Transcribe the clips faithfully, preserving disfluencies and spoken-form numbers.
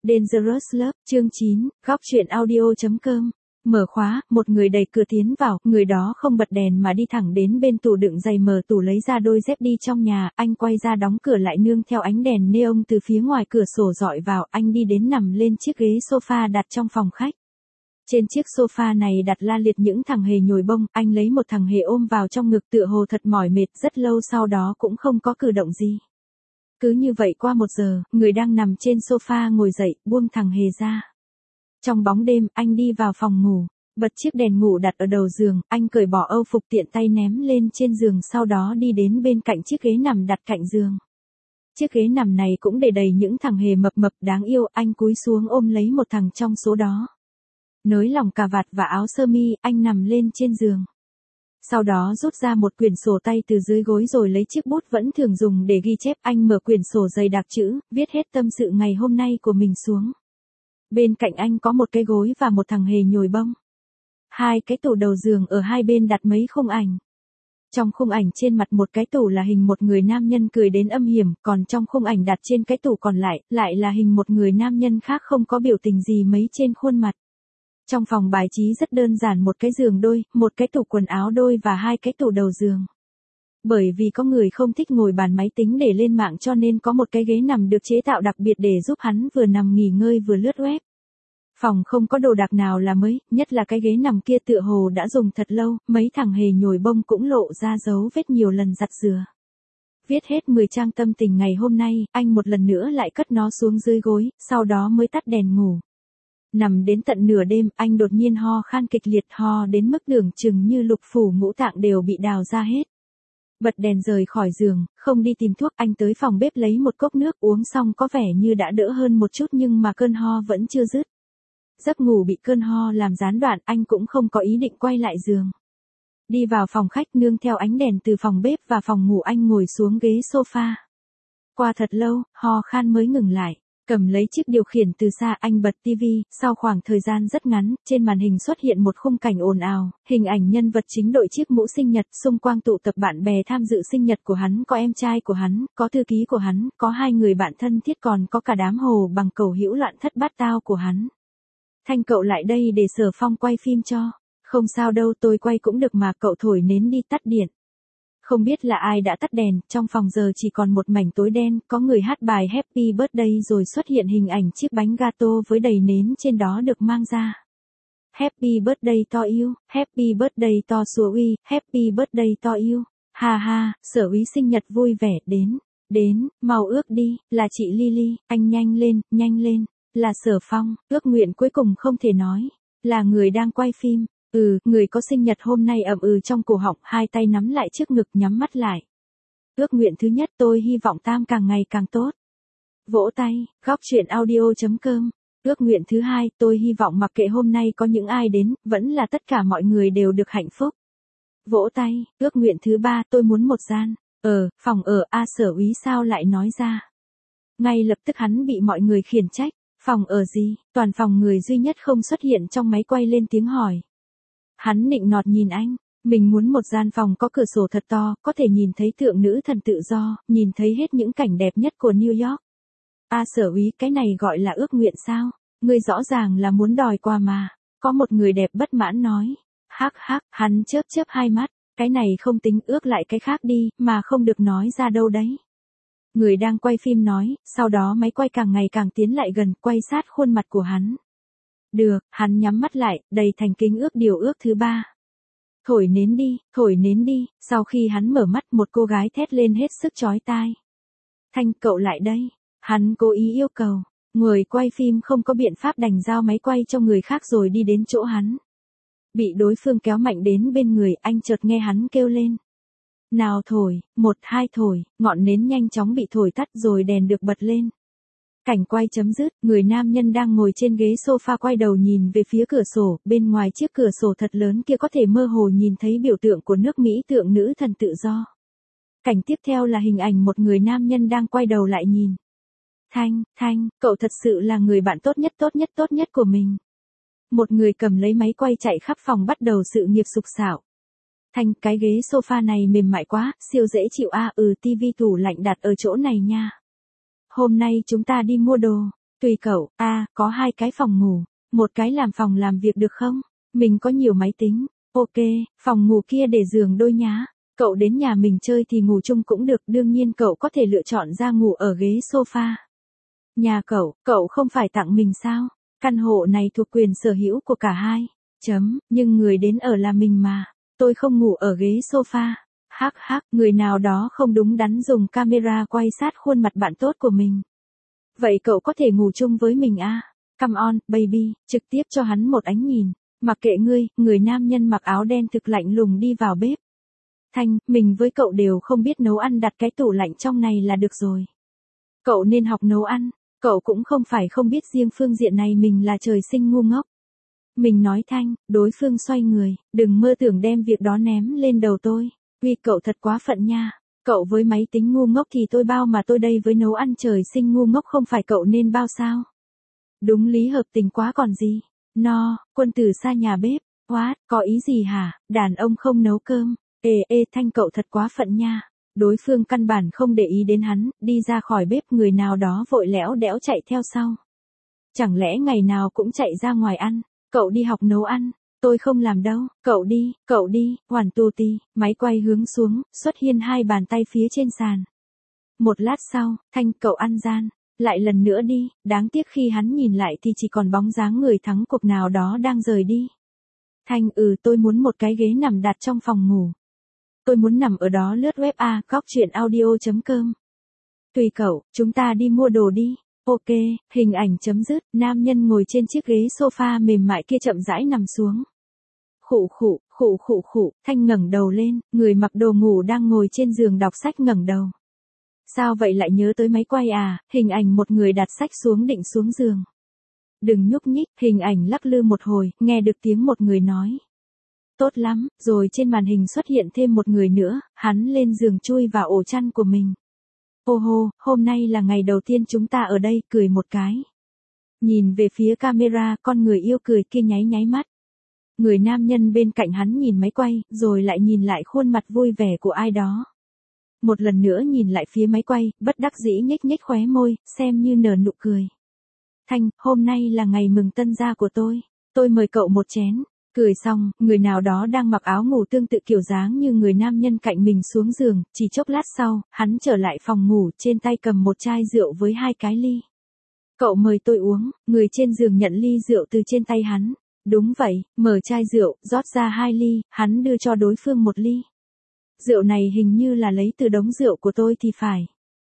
Dangerous Love, chương chín, góc truyện audio.com. Mở khóa, một người đẩy cửa tiến vào, người đó không bật đèn mà đi thẳng đến bên tủ đựng giày, mở tủ lấy ra đôi dép đi trong nhà, anh quay ra đóng cửa lại nương theo ánh đèn neon từ phía ngoài cửa sổ dọi vào, anh đi đến nằm lên chiếc ghế sofa đặt trong phòng khách. Trên chiếc sofa này đặt la liệt những thằng hề nhồi bông, anh lấy một thằng hề ôm vào trong ngực tựa hồ thật mỏi mệt, rất lâu sau đó cũng không có cử động gì. Cứ như vậy qua một giờ, người đang nằm trên sofa ngồi dậy, buông thằng hề ra. Trong bóng đêm, anh đi vào phòng ngủ, bật chiếc đèn ngủ đặt ở đầu giường, anh cởi bỏ âu phục tiện tay ném lên trên giường, sau đó đi đến bên cạnh chiếc ghế nằm đặt cạnh giường. Chiếc ghế nằm này cũng để đầy những thằng hề mập mập đáng yêu, anh cúi xuống ôm lấy một thằng trong số đó. Nới lỏng cà vạt và áo sơ mi, anh nằm lên trên giường. Sau đó rút ra một quyển sổ tay từ dưới gối rồi lấy chiếc bút vẫn thường dùng để ghi chép, anh mở quyển sổ dày đặc chữ, viết hết tâm sự ngày hôm nay của mình xuống. Bên cạnh anh có một cái gối và một thằng hề nhồi bông. Hai cái tủ đầu giường ở hai bên đặt mấy khung ảnh. Trong khung ảnh trên mặt một cái tủ là hình một người nam nhân cười đến âm hiểm, còn trong khung ảnh đặt trên cái tủ còn lại, lại là hình một người nam nhân khác không có biểu tình gì mấy trên khuôn mặt. Trong phòng bài trí rất đơn giản, một cái giường đôi, một cái tủ quần áo đôi và hai cái tủ đầu giường. Bởi vì có người không thích ngồi bàn máy tính để lên mạng cho nên có một cái ghế nằm được chế tạo đặc biệt để giúp hắn vừa nằm nghỉ ngơi vừa lướt web. Phòng không có đồ đạc nào là mới, nhất là cái ghế nằm kia tựa hồ đã dùng thật lâu, mấy thằng hề nhồi bông cũng lộ ra dấu vết nhiều lần giặt rửa. Viết hết mười trang tâm tình ngày hôm nay, anh một lần nữa lại cất nó xuống dưới gối, sau đó mới tắt đèn ngủ. Nằm đến tận nửa đêm, anh đột nhiên ho khan kịch liệt, ho đến mức tưởng chừng như lục phủ ngũ tạng đều bị đào ra hết. Bật đèn rời khỏi giường, không đi tìm thuốc, anh tới phòng bếp lấy một cốc nước uống xong có vẻ như đã đỡ hơn một chút nhưng mà cơn ho vẫn chưa dứt. Giấc ngủ bị cơn ho làm gián đoạn, anh cũng không có ý định quay lại giường. Đi vào phòng khách nương theo ánh đèn từ phòng bếp và phòng ngủ, anh ngồi xuống ghế sofa. Qua thật lâu, ho khan mới ngừng lại. Cầm lấy chiếc điều khiển từ xa, anh bật tivi, sau khoảng thời gian rất ngắn, trên màn hình xuất hiện một khung cảnh ồn ào, hình ảnh nhân vật chính đội chiếc mũ sinh nhật, xung quanh tụ tập bạn bè tham dự sinh nhật của hắn, có em trai của hắn, có thư ký của hắn, có hai người bạn thân thiết, còn có cả đám hồ bằng cầu hữu loạn thất bát tao của hắn. Thanh, cậu lại đây để Sở Phong quay phim cho. Không sao đâu, tôi quay cũng được mà, cậu thổi nến đi, tắt điện. Không biết là ai đã tắt đèn, trong phòng giờ chỉ còn một mảnh tối đen, có người hát bài Happy Birthday rồi xuất hiện hình ảnh chiếc bánh gato với đầy nến trên đó được mang ra. Happy Birthday to you, Happy Birthday to Sủa Uy, Happy Birthday to you. Ha ha, Sở Úy sinh nhật vui vẻ, đến, đến, mau ước đi, là chị Lily, anh nhanh lên, nhanh lên, là Sở Phong, ước nguyện cuối cùng không thể nói, là người đang quay phim. Ừ, người có sinh nhật hôm nay ậm ừ trong cổ họng, hai tay nắm lại trước ngực nhắm mắt lại. Ước nguyện thứ nhất, tôi hy vọng Tam càng ngày càng tốt. Vỗ tay, góc truyện audio.com. Ước nguyện thứ hai, tôi hy vọng mặc kệ hôm nay có những ai đến, vẫn là tất cả mọi người đều được hạnh phúc. Vỗ tay, ước nguyện thứ ba, tôi muốn một gian, ờ, phòng ở, a Sở Úy sao lại nói ra. Ngay lập tức hắn bị mọi người khiển trách, phòng ở gì, toàn phòng người duy nhất không xuất hiện trong máy quay lên tiếng hỏi. Hắn nịnh nọt nhìn anh, mình muốn một gian phòng có cửa sổ thật to, có thể nhìn thấy tượng nữ thần tự do, nhìn thấy hết những cảnh đẹp nhất của New York. A Sở Úy, cái này gọi là ước nguyện sao? Ngươi rõ ràng là muốn đòi quà mà. Có một người đẹp bất mãn nói. Hắc hắc, hắn chớp chớp hai mắt, cái này không tính, ước lại cái khác đi, mà không được nói ra đâu đấy. Người đang quay phim nói, sau đó máy quay càng ngày càng tiến lại gần, quay sát khuôn mặt của hắn. Được, hắn nhắm mắt lại, đầy thành kính ước điều ước thứ ba. Thổi nến đi, thổi nến đi, sau khi hắn mở mắt một cô gái thét lên hết sức chói tai. Thanh, cậu lại đây, hắn cố ý yêu cầu, người quay phim không có biện pháp đành giao máy quay cho người khác rồi đi đến chỗ hắn. Bị đối phương kéo mạnh đến bên người, anh chợt nghe hắn kêu lên. Nào thổi, một hai thổi, ngọn nến nhanh chóng bị thổi tắt rồi đèn được bật lên. Cảnh quay chấm dứt, người nam nhân đang ngồi trên ghế sofa quay đầu nhìn về phía cửa sổ, bên ngoài chiếc cửa sổ thật lớn kia có thể mơ hồ nhìn thấy biểu tượng của nước Mỹ, tượng nữ thần tự do. Cảnh tiếp theo là hình ảnh một người nam nhân đang quay đầu lại nhìn. Thanh, Thanh, cậu thật sự là người bạn tốt nhất tốt nhất tốt nhất của mình. Một người cầm lấy máy quay chạy khắp phòng bắt đầu sự nghiệp sục sạo. Thanh, cái ghế sofa này mềm mại quá, siêu dễ chịu a, à, ừ tivi tủ lạnh đặt ở chỗ này nha. Hôm nay chúng ta đi mua đồ. Tùy cậu, à, có hai cái phòng ngủ, một cái làm phòng làm việc được không? Mình có nhiều máy tính. Ok, phòng ngủ kia để giường đôi nhá. Cậu đến nhà mình chơi thì ngủ chung cũng được, đương nhiên cậu có thể lựa chọn ra ngủ ở ghế sofa. Nhà cậu, cậu không phải tặng mình sao? Căn hộ này thuộc quyền sở hữu của cả hai. Chấm, nhưng người đến ở là mình mà. Tôi không ngủ ở ghế sofa. Hắc hắc, người nào đó không đúng đắn dùng camera quay sát khuôn mặt bạn tốt của mình. Vậy cậu có thể ngủ chung với mình à? Come on, baby, trực tiếp cho hắn một ánh nhìn. Mặc kệ ngươi, người nam nhân mặc áo đen thực lạnh lùng đi vào bếp. Thanh, mình với cậu đều không biết nấu ăn, đặt cái tủ lạnh trong này là được rồi. Cậu nên học nấu ăn, cậu cũng không phải không biết riêng phương diện này mình là trời sinh ngu ngốc. Mình nói Thanh, đối phương xoay người, đừng mơ tưởng đem việc đó ném lên đầu tôi. Vì cậu thật quá phận nha. Cậu với máy tính ngu ngốc thì tôi bao, mà tôi đây với nấu ăn trời sinh ngu ngốc không phải cậu nên bao sao? Đúng lý hợp tình quá còn gì. No, quân tử xa nhà bếp. What, có ý gì hả? Đàn ông không nấu cơm. Ê ê Thanh, cậu thật quá phận nha. Đối phương căn bản không để ý đến hắn, đi ra khỏi bếp, người nào đó vội lẽo đẽo chạy theo sau. Chẳng lẽ ngày nào cũng chạy ra ngoài ăn? Cậu đi học nấu ăn. Tôi không làm đâu, cậu đi, cậu đi, hoàn tù tì, máy quay hướng xuống, xuất hiện hai bàn tay phía trên sàn. Một lát sau, Thanh, cậu ăn gian, lại lần nữa đi, đáng tiếc khi hắn nhìn lại thì chỉ còn bóng dáng người thắng cuộc nào đó đang rời đi. Thanh, ừ, tôi muốn một cái ghế nằm đặt trong phòng ngủ. Tôi muốn nằm ở đó lướt web a, góc truyện audio chấm com. Tùy cậu, chúng ta đi mua đồ đi. Ok, hình ảnh chấm dứt, nam nhân ngồi trên chiếc ghế sofa mềm mại kia chậm rãi nằm xuống. Khụ khụ, khụ khụ khụ, Thanh ngẩng đầu lên, người mặc đồ ngủ đang ngồi trên giường đọc sách ngẩng đầu. Sao vậy, lại nhớ tới máy quay à? Hình ảnh một người đặt sách xuống định xuống giường. Đừng nhúc nhích, hình ảnh lắc lư một hồi, nghe được tiếng một người nói. Tốt lắm, rồi trên màn hình xuất hiện thêm một người nữa, hắn lên giường chui vào ổ chăn của mình. Ô hô, hôm nay là ngày đầu tiên chúng ta ở đây, cười một cái. Nhìn về phía camera, con người yêu cười kia nháy nháy mắt. Người nam nhân bên cạnh hắn nhìn máy quay, rồi lại nhìn lại khuôn mặt vui vẻ của ai đó. Một lần nữa nhìn lại phía máy quay, bất đắc dĩ nhếch nhếch khóe môi, xem như nở nụ cười. Thanh, hôm nay là ngày mừng tân gia của tôi, tôi mời cậu một chén. Cười xong, người nào đó đang mặc áo ngủ tương tự kiểu dáng như người nam nhân cạnh mình xuống giường, chỉ chốc lát sau, hắn trở lại phòng ngủ, trên tay cầm một chai rượu với hai cái ly. Cậu mời tôi uống, người trên giường nhận ly rượu từ trên tay hắn. Đúng vậy, mở chai rượu, rót ra hai ly, hắn đưa cho đối phương một ly. Rượu này hình như là lấy từ đống rượu của tôi thì phải.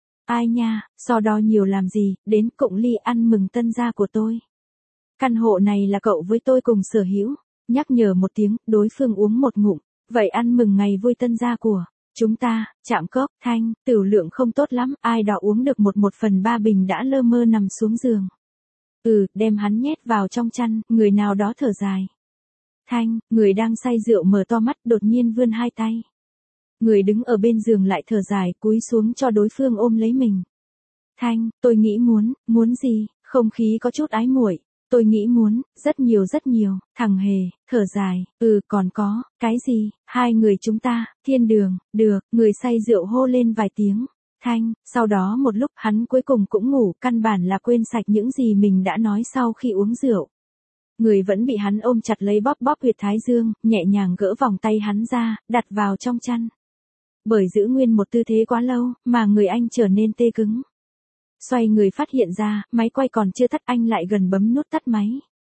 Ai nha, so đo nhiều làm gì, đến cụng ly ăn mừng tân gia của tôi. Căn hộ này là cậu với tôi cùng sở hữu. Nhắc nhở một tiếng, đối phương uống một ngụm. Vậy ăn mừng ngày vui tân gia của chúng ta. Chạm cốc, Thanh, tửu lượng không tốt lắm, ai đó uống được một một phần ba bình đã lơ mơ nằm xuống giường. Ừ, đem hắn nhét vào trong chăn, người nào đó thở dài. Thanh, người đang say rượu mở to mắt, đột nhiên vươn hai tay. Người đứng ở bên giường lại thở dài, cúi xuống cho đối phương ôm lấy mình. Thanh, tôi nghĩ muốn, muốn gì? Không khí có chút ái muội. Tôi nghĩ muốn, rất nhiều rất nhiều, thằng hề, thở dài, ừ còn có, cái gì, hai người chúng ta, thiên đường, được, người say rượu hô lên vài tiếng. Thanh, sau đó một lúc hắn cuối cùng cũng ngủ, căn bản là quên sạch những gì mình đã nói sau khi uống rượu. Người vẫn bị hắn ôm chặt lấy, bóp bóp huyệt thái dương, nhẹ nhàng gỡ vòng tay hắn ra, đặt vào trong chăn. Bởi giữ nguyên một tư thế quá lâu, mà người anh trở nên tê cứng. Xoay người phát hiện ra, máy quay còn chưa tắt, anh lại gần bấm nút tắt máy.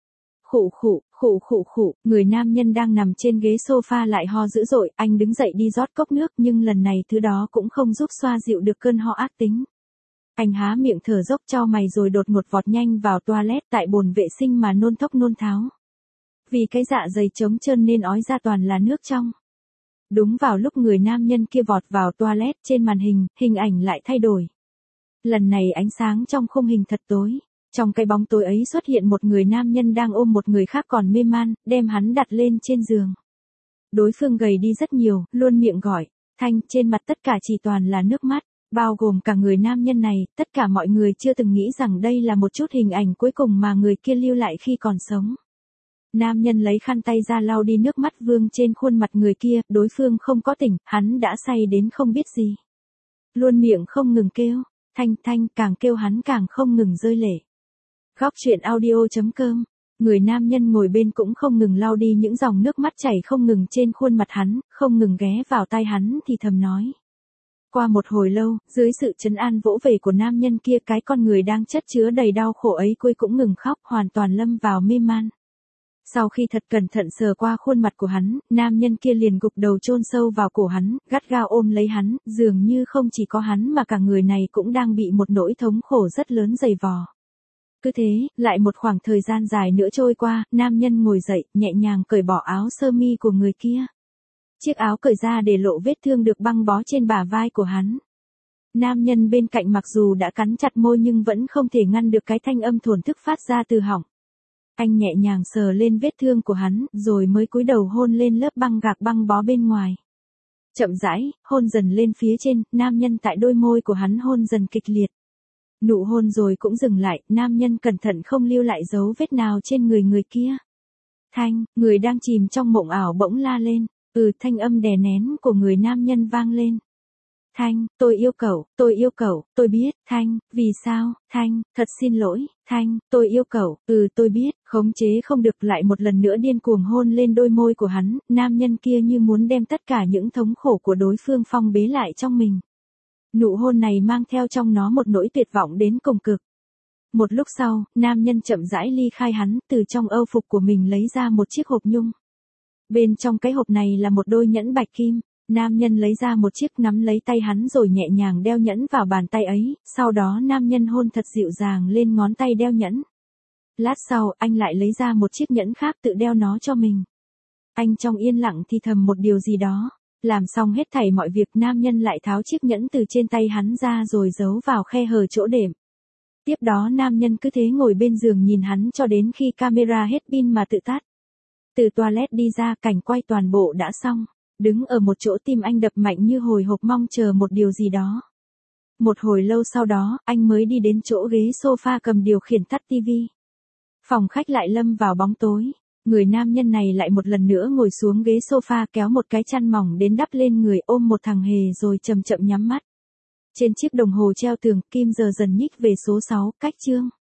Khụ khụ, khụ khụ khụ, người nam nhân đang nằm trên ghế sofa lại ho dữ dội, anh đứng dậy đi rót cốc nước nhưng lần này thứ đó cũng không giúp xoa dịu được cơn ho ác tính. Anh há miệng thở dốc chau mày rồi đột ngột vọt nhanh vào toilet, tại bồn vệ sinh mà nôn thốc nôn tháo. Vì cái dạ dày trống trơn nên ói ra toàn là nước trong. Đúng vào lúc người nam nhân kia vọt vào toilet, trên màn hình, hình ảnh lại thay đổi. Lần này ánh sáng trong khung hình thật tối. Trong cái bóng tối ấy xuất hiện một người nam nhân đang ôm một người khác còn mê man, đem hắn đặt lên trên giường. Đối phương gầy đi rất nhiều, luôn miệng gọi. Thanh, trên mặt tất cả chỉ toàn là nước mắt, bao gồm cả người nam nhân này, tất cả mọi người chưa từng nghĩ rằng đây là một chút hình ảnh cuối cùng mà người kia lưu lại khi còn sống. Nam nhân lấy khăn tay ra lau đi nước mắt vương trên khuôn mặt người kia, đối phương không có tỉnh, hắn đã say đến không biết gì. Luôn miệng không ngừng kêu. Thanh, Thanh, càng kêu hắn càng không ngừng rơi lệ. Góc chuyện audio chấm com. Người nam nhân ngồi bên cũng không ngừng lau đi những dòng nước mắt chảy không ngừng trên khuôn mặt hắn, không ngừng ghé vào tai hắn thì thầm nói. Qua một hồi lâu, dưới sự trấn an vỗ về của nam nhân kia, cái con người đang chất chứa đầy đau khổ ấy cuối cũng ngừng khóc, hoàn toàn lâm vào mê man. Sau khi thật cẩn thận sờ qua khuôn mặt của hắn, nam nhân kia liền gục đầu chôn sâu vào cổ hắn, gắt gao ôm lấy hắn, dường như không chỉ có hắn mà cả người này cũng đang bị một nỗi thống khổ rất lớn dày vò. Cứ thế, lại một khoảng thời gian dài nữa trôi qua, nam nhân ngồi dậy, nhẹ nhàng cởi bỏ áo sơ mi của người kia. Chiếc áo cởi ra để lộ vết thương được băng bó trên bả vai của hắn. Nam nhân bên cạnh mặc dù đã cắn chặt môi nhưng vẫn không thể ngăn được cái thanh âm thổn thức phát ra từ họng. Anh nhẹ nhàng sờ lên vết thương của hắn, rồi mới cúi đầu hôn lên lớp băng gạc băng bó bên ngoài. Chậm rãi, hôn dần lên phía trên, nam nhân tại đôi môi của hắn hôn dần kịch liệt. Nụ hôn rồi cũng dừng lại, nam nhân cẩn thận không lưu lại dấu vết nào trên người người kia. Thanh, người đang chìm trong mộng ảo bỗng la lên, ừ thanh âm đè nén của người nam nhân vang lên. Thanh, tôi yêu cậu, tôi yêu cậu, tôi biết, Thanh, vì sao, Thanh, thật xin lỗi, Thanh, tôi yêu cậu, ừ tôi biết, khống chế không được lại một lần nữa điên cuồng hôn lên đôi môi của hắn, nam nhân kia như muốn đem tất cả những thống khổ của đối phương phong bế lại trong mình. Nụ hôn này mang theo trong nó một nỗi tuyệt vọng đến cùng cực. Một lúc sau, nam nhân chậm rãi ly khai hắn, từ trong âu phục của mình lấy ra một chiếc hộp nhung. Bên trong cái hộp này là một đôi nhẫn bạch kim. Nam nhân lấy ra một chiếc nắm lấy tay hắn rồi nhẹ nhàng đeo nhẫn vào bàn tay ấy, sau đó nam nhân hôn thật dịu dàng lên ngón tay đeo nhẫn. Lát sau, anh lại lấy ra một chiếc nhẫn khác tự đeo nó cho mình. Anh trong yên lặng thì thầm một điều gì đó. Làm xong hết thảy mọi việc, nam nhân lại tháo chiếc nhẫn từ trên tay hắn ra rồi giấu vào khe hở chỗ đệm. Tiếp đó nam nhân cứ thế ngồi bên giường nhìn hắn cho đến khi camera hết pin mà tự tắt. Từ toilet đi ra, cảnh quay toàn bộ đã xong. Đứng ở một chỗ tim anh đập mạnh như hồi hộp mong chờ một điều gì đó. Một hồi lâu sau đó, anh mới đi đến chỗ ghế sofa cầm điều khiển tắt tivi. Phòng khách lại lâm vào bóng tối. Người nam nhân này lại một lần nữa ngồi xuống ghế sofa kéo một cái chăn mỏng đến đắp lên người, ôm một thằng hề rồi chậm chậm nhắm mắt. Trên chiếc đồng hồ treo tường, kim giờ dần nhích về số sáu, cách chương.